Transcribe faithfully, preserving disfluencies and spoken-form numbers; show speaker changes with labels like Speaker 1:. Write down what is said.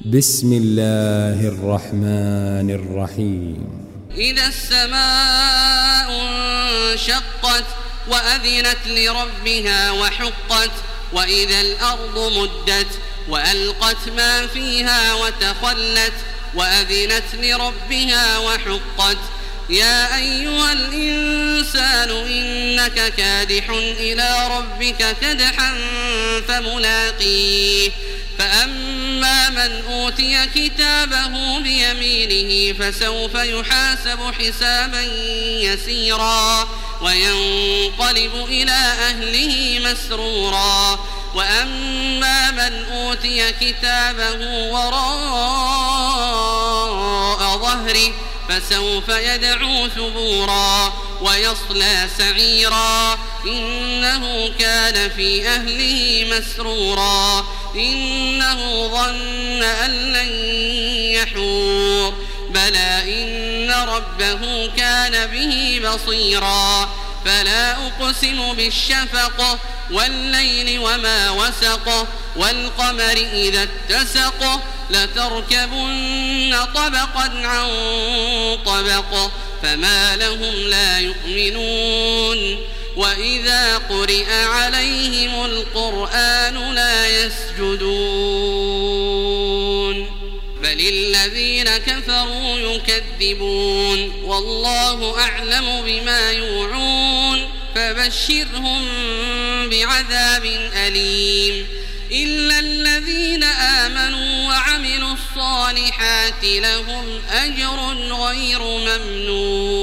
Speaker 1: بسم الله الرحمن الرحيم.
Speaker 2: إذا السماء انشقت وأذنت لربها وحقت وإذا الأرض مدت وألقت ما فيها وتخلت وأذنت لربها وحقت يا أيها الإنسان إنك كادح إلى ربك كدحا فملاقيه فأما من أوتي كتابه بيمينه فسوف يحاسب حسابا يسيرا وينقلب إلى أهله مسرورا وأما من أوتي كتابه وراء ظهره فسوف يدعو ثبورا ويصلى سعيرا إنه كان في أهله مسرورا إنه ظن أن لن يحور بلى إن ربه كان به بصيرا فلا أقسم بالشفق والليل وما وسق والقمر إذا اتسق لتركبن طبقا عن طبق فما لهم لا يؤمنون وإذا قرئ عليهم القرآن لا يسجدون بل الذين كفروا يكذبون والله أعلم بما يوعون فبشرهم بعذاب أليم إلا الذين آمنوا وعملوا الصالحات لهم أجر غير ممنون.